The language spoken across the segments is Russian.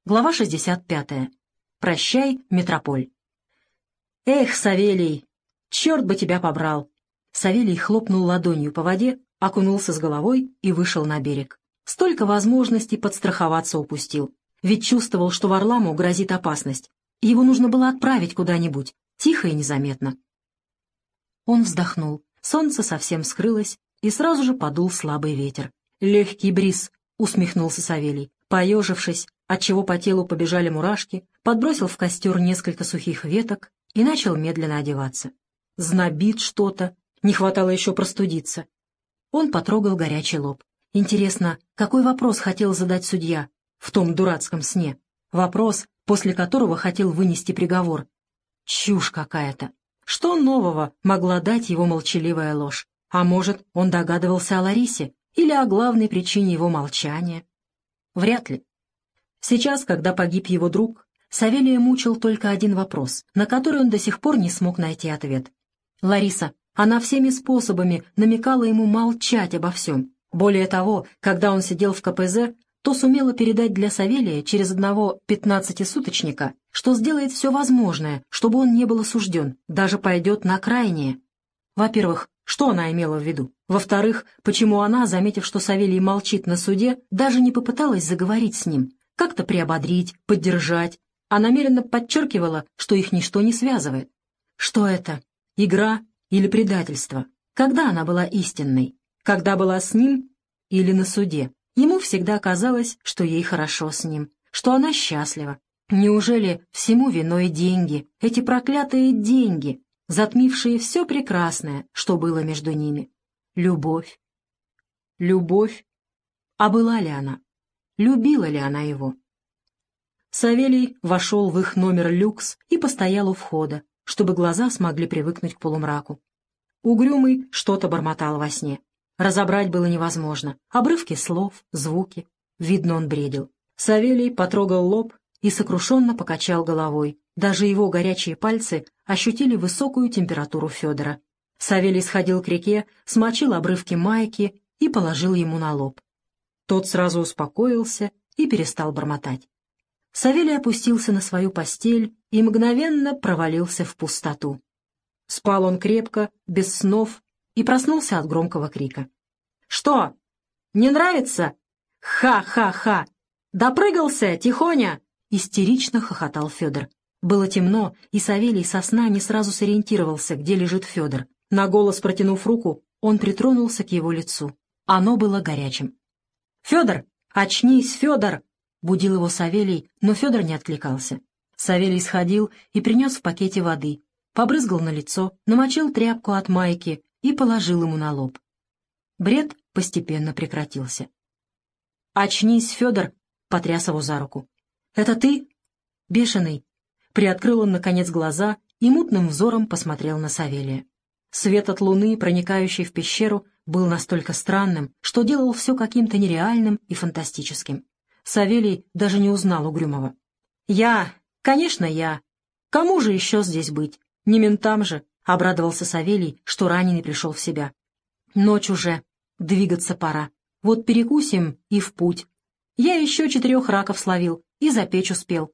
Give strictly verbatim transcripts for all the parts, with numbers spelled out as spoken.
Глава шестьдесят пятая. Прощай, метрополь. Эх, Савелий, черт бы тебя побрал! Савелий хлопнул ладонью по воде, окунулся с головой и вышел на берег. Столько возможностей подстраховаться упустил. Ведь чувствовал, что Варламу грозит опасность. Его нужно было отправить куда-нибудь, тихо и незаметно. Он вздохнул. Солнце совсем скрылось, и сразу же подул слабый ветер. «Легкий бриз», — усмехнулся Савелий. Поежившись, отчего по телу побежали мурашки, подбросил в костер несколько сухих веток и начал медленно одеваться. Знобит что-то, не хватало еще простудиться. Он потрогал горячий лоб. Интересно, какой вопрос хотел задать судья в том дурацком сне? Вопрос, после которого хотел вынести приговор. Чушь какая-то. Что нового могла дать его молчаливая ложь? А может, он догадывался о Ларисе или о главной причине его молчания? Вряд ли. Сейчас, когда погиб его друг, Савелия мучил только один вопрос, на который он до сих пор не смог найти ответ. Лариса, она всеми способами намекала ему молчать обо всем. Более того, когда он сидел в ка пэ зэ, то сумела передать для Савелия через одного пятнадцатисуточника, что сделает все возможное, чтобы он не был осужден, даже пойдет на крайнее. Во-первых, что она имела в виду? Во-вторых, почему она, заметив, что Савелий молчит на суде, даже не попыталась заговорить с ним, как-то приободрить, поддержать, а намеренно подчеркивала, что их ничто не связывает? Что это? Игра или предательство? Когда она была истинной? Когда была с ним или на суде? Ему всегда казалось, что ей хорошо с ним, что она счастлива. Неужели всему виной деньги, эти проклятые деньги, затмившие все прекрасное, что было между ними? Любовь. Любовь. А была ли она? Любила ли она его? Савелий вошел в их номер люкс и постоял у входа, чтобы глаза смогли привыкнуть к полумраку. Угрюмый что-то бормотал во сне. Разобрать было невозможно. Обрывки слов, звуки. Видно, он бредил. Савелий потрогал лоб и сокрушенно покачал головой. Даже его горячие пальцы ощутили высокую температуру Федора. Савелий сходил к реке, смочил обрывки майки и положил ему на лоб. Тот сразу успокоился и перестал бормотать. Савелий опустился на свою постель и мгновенно провалился в пустоту. Спал он крепко, без снов, и проснулся от громкого крика. «Что? Не нравится? Ха-ха-ха! Допрыгался, тихоня!» — истерично хохотал Федор. Было темно, и Савелий со сна не сразу сориентировался, где лежит Федор. На голос протянув руку, он притронулся к его лицу. Оно было горячим. «Федор! Очнись, Федор!» — будил его Савелий, но Федор не откликался. Савелий сходил и принес в пакете воды, побрызгал на лицо, намочил тряпку от майки и положил ему на лоб. Бред постепенно прекратился. «Очнись, Федор!» — потряс его за руку. «Это ты?» «Бешеный!» Приоткрыл он, наконец, глаза и мутным взором посмотрел на Савелия. Свет от луны, проникающий в пещеру, был настолько странным, что делал все каким-то нереальным и фантастическим. Савелий даже не узнал Угрюмова. «Я! Конечно, я! Кому же еще здесь быть? Не ментам же!» — обрадовался Савелий, что раненый пришел в себя. «Ночь уже. Двигаться пора. Вот перекусим и в путь. Я еще четырех раков словил и запечь успел».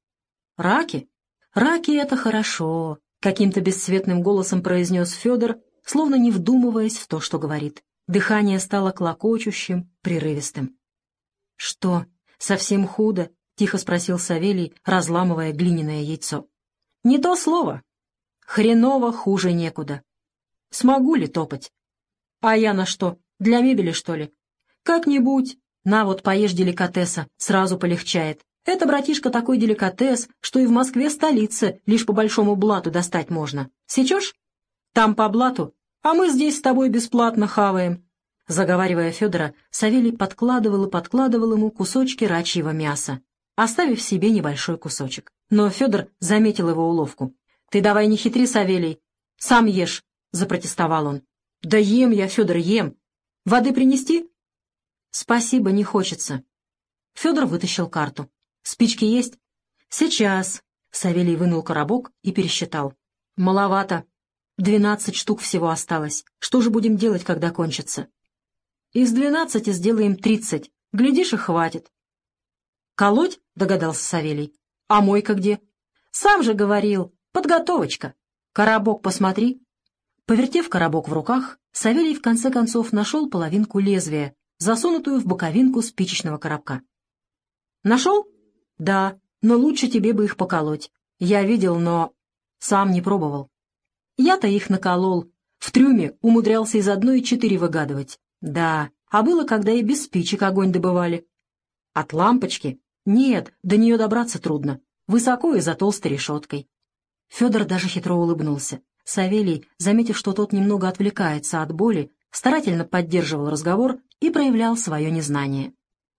«Раки? Раки — это хорошо!» — каким-то бесцветным голосом произнес Федор, словно не вдумываясь в то, что говорит. Дыхание стало клокочущим, прерывистым. «Что, совсем худо?» — тихо спросил Савелий, разламывая глиняное яйцо. «Не то слово. Хреново хуже некуда. Смогу ли топать? А я на что, для мебели, что ли? Как-нибудь. На вот, поешь деликатеса, сразу полегчает. Это, братишка, такой деликатес, что и в Москве столице лишь по большому блату достать можно. Сечешь? Там по блату, а мы здесь с тобой бесплатно хаваем». Заговаривая Федора, Савелий подкладывал и подкладывал ему кусочки рачьего мяса, оставив себе небольшой кусочек. Но Федор заметил его уловку. «Ты давай не хитри, Савелий. Сам ешь», — запротестовал он. «Да ем я, Федор, ем. Воды принести?» «Спасибо, не хочется». Федор вытащил карту. «Спички есть?» «Сейчас». Савелий вынул коробок и пересчитал. «Маловато. Двенадцать штук всего осталось. Что же будем делать, когда кончится?» «Из двенадцати сделаем тридцать. Глядишь, и хватит». «Колоть?» — догадался Савелий. «А мойка где?» «Сам же говорил. Подготовочка. Коробок посмотри». Повертев коробок в руках, Савелий в конце концов нашел половинку лезвия, засунутую в боковинку спичечного коробка. «Нашел?» «Да, но лучше тебе бы их поколоть. Я видел, но сам не пробовал. Я-то их наколол. В трюме умудрялся из одной четыре выгадывать. Да, а было, когда и без спичек огонь добывали. От лампочки? Нет, до нее добраться трудно. Высоко и за толстой решеткой». Федор даже хитро улыбнулся. Савелий, заметив, что тот немного отвлекается от боли, старательно поддерживал разговор и проявлял свое незнание.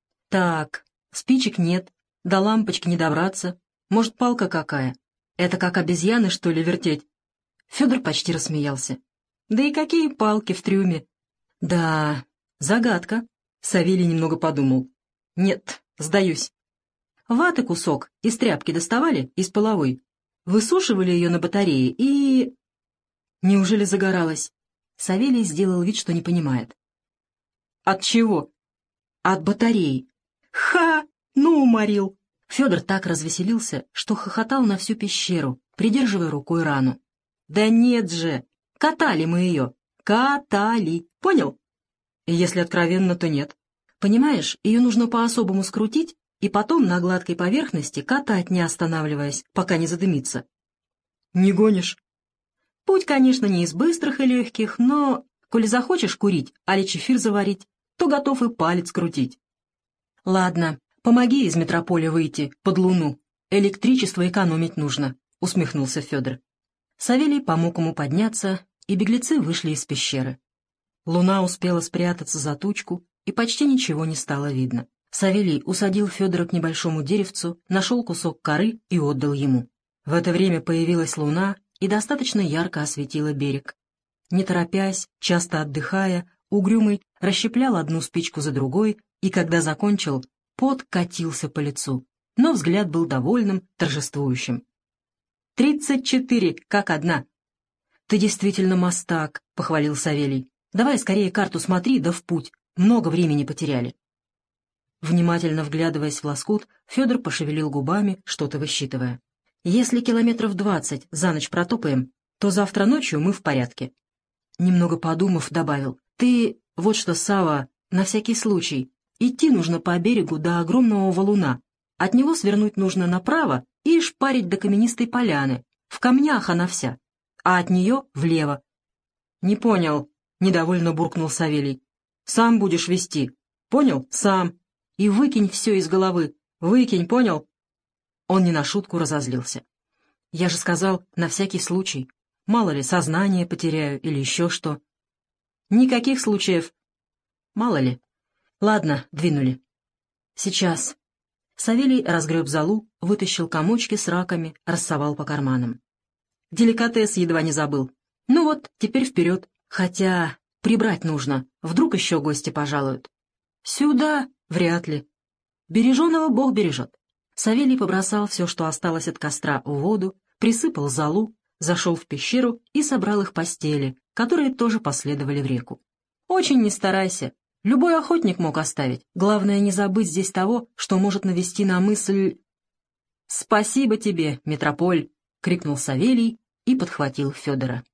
«Так, спичек нет, до лампочки не добраться. Может, палка какая? Это как обезьяны, что ли, вертеть?» Федор почти рассмеялся. «Да и какие палки в трюме?» «Да, загадка», — Савелий немного подумал. «Нет, сдаюсь. Ваты кусок из тряпки доставали, из половой, высушивали ее на батарее и...» «Неужели загоралась?» Савелий сделал вид, что не понимает. «От чего?» «От батареи». «Ха! Ну, уморил!» Федор так развеселился, что хохотал на всю пещеру, придерживая рукой рану. «Да нет же! Катали мы ее! Катали! Понял?» «Если откровенно, то нет. Понимаешь, ее нужно по-особому скрутить и потом на гладкой поверхности катать, не останавливаясь, пока не задымится». «Не гонишь?» «Путь, конечно, не из быстрых и легких, но, коли захочешь курить, али чефир заварить, то готов и палец крутить». «Ладно, помоги из метрополя выйти под луну. Электричество экономить нужно», — усмехнулся Федор. Савелий помог ему подняться, и беглецы вышли из пещеры. Луна успела спрятаться за тучку, и почти ничего не стало видно. Савелий усадил Федора к небольшому деревцу, нашел кусок коры и отдал ему. В это время появилась луна и достаточно ярко осветила берег. Не торопясь, часто отдыхая, Угрюмый расщеплял одну спичку за другой, и когда закончил, пот катился по лицу, но взгляд был довольным, торжествующим. «Тридцать четыре, как одна!» «Ты действительно мастак», — похвалил Савелий. «Давай скорее карту смотри, да в путь. Много времени потеряли». Внимательно вглядываясь в лоскут, Федор пошевелил губами, что-то высчитывая. «Если километров двадцать за ночь протопаем, то завтра ночью мы в порядке». Немного подумав, добавил. «Ты, вот что, Сава, на всякий случай, идти нужно по берегу до огромного валуна. От него свернуть нужно направо и шпарить до каменистой поляны. В камнях она вся, а от нее влево». «Не понял», — недовольно буркнул Савелий. «Сам будешь вести. Понял? Сам. И выкинь все из головы. Выкинь, понял?» Он не на шутку разозлился. «Я же сказал, на всякий случай. Мало ли, сознание потеряю или еще что». «Никаких случаев». «Мало ли. Ладно, двинули». «Сейчас». Савелий разгреб золу, вытащил комочки с раками, рассовал по карманам. «Деликатес едва не забыл. Ну вот, теперь вперед. Хотя прибрать нужно, вдруг еще гости пожалуют». «Сюда? Вряд ли. Береженого Бог бережет». Савелий побросал все, что осталось от костра, в воду, присыпал золу, зашел в пещеру и собрал их постели, которые тоже последовали в реку. «Очень не старайся. Любой охотник мог оставить. Главное, не забыть здесь того, что может навести на мысль...» «Спасибо тебе, метрополь!» — крикнул Савелий и подхватил Федора.